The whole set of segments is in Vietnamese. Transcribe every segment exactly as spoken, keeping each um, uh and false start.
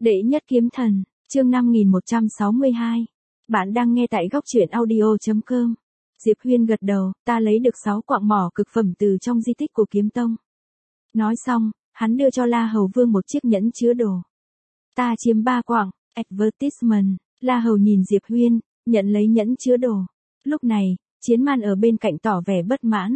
Đệ nhất kiếm thần, chương năm nghìn một trăm sáu mươi hai. Bạn đang nghe tại góc truyện audio chấm com. Diệp Huyên gật đầu, ta lấy được sáu quặng mỏ cực phẩm từ trong di tích của Kiếm Tông. Nói xong, hắn đưa cho La Hầu Vương một chiếc nhẫn chứa đồ. Ta chiếm ba quặng, advertisement. La Hầu nhìn Diệp Huyên, nhận lấy nhẫn chứa đồ. Lúc này, Chiến Man ở bên cạnh tỏ vẻ bất mãn.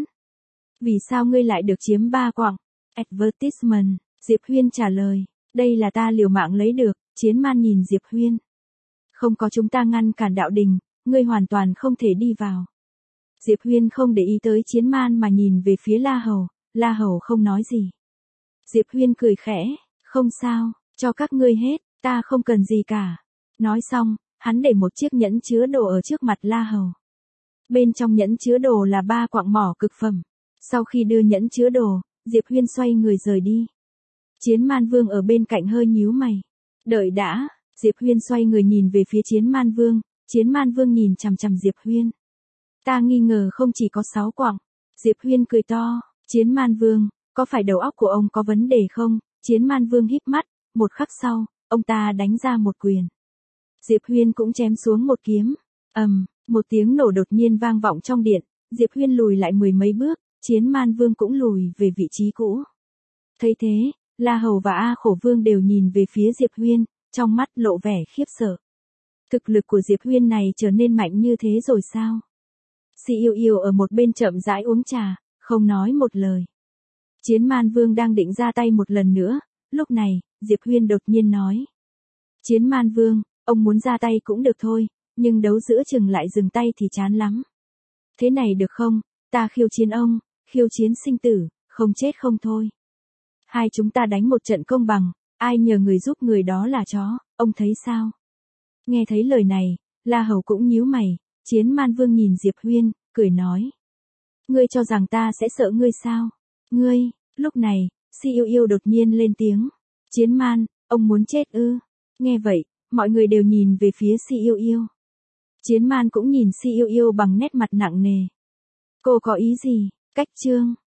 Vì sao ngươi lại được chiếm ba quặng? Advertisement, Diệp Huyên trả lời. Đây là ta liều mạng lấy được. Chiến Man nhìn Diệp Huyên. Không có chúng ta ngăn cản đạo đình, ngươi hoàn toàn không thể đi vào. Diệp Huyên không để ý tới Chiến Man mà nhìn về phía La Hầu. La Hầu không nói gì. Diệp Huyên cười khẽ, không sao, cho các ngươi hết, ta không cần gì cả. Nói xong, hắn để một chiếc nhẫn chứa đồ ở trước mặt La Hầu. Bên trong nhẫn chứa đồ là ba quặng mỏ cực phẩm. Sau khi đưa nhẫn chứa đồ, Diệp Huyên xoay người rời đi. Chiến Man Vương ở bên cạnh hơi nhíu mày. Đợi đã, Diệp Huyên xoay người nhìn về phía Chiến Man Vương. Chiến Man Vương nhìn chằm chằm Diệp Huyên. Ta nghi ngờ không chỉ có sáu quặng. Diệp Huyên cười to. Chiến Man Vương, có phải đầu óc của ông có vấn đề không? Chiến Man Vương híp mắt. Một khắc sau, ông ta đánh ra một quyền. Diệp Huyên cũng chém xuống một kiếm. ầm, một tiếng nổ đột nhiên vang vọng trong điện. Diệp Huyên lùi lại mười mấy bước. Chiến Man Vương cũng lùi về vị trí cũ. Thấy thế, La Hầu và A Khổ Vương đều nhìn về phía Diệp Huyên, trong mắt lộ vẻ khiếp sợ. Thực lực của Diệp Huyên này trở nên mạnh như thế rồi sao? Si Yêu Yêu ở một bên chậm rãi uống trà, không nói một lời. Chiến Man Vương đang định ra tay một lần nữa, lúc này, Diệp Huyên đột nhiên nói. Chiến Man Vương, ông muốn ra tay cũng được thôi, nhưng đấu giữa chừng lại dừng tay thì chán lắm. Thế này được không, ta khiêu chiến ông, khiêu chiến sinh tử, không chết không thôi. Hai chúng ta đánh một trận công bằng, ai nhờ người giúp người đó là chó, ông thấy sao? Nghe thấy lời này, La Hầu cũng nhíu mày. Chiến Man Vương nhìn Diệp Huyên, cười nói. Ngươi cho rằng ta sẽ sợ ngươi sao? Ngươi, lúc này, Si Yêu Yêu đột nhiên lên tiếng. Chiến Man, ông muốn chết ư? Nghe vậy, mọi người đều nhìn về phía Si Yêu Yêu. Chiến Man cũng nhìn Si Yêu Yêu bằng nét mặt nặng nề. Cô có ý gì? Cách chương.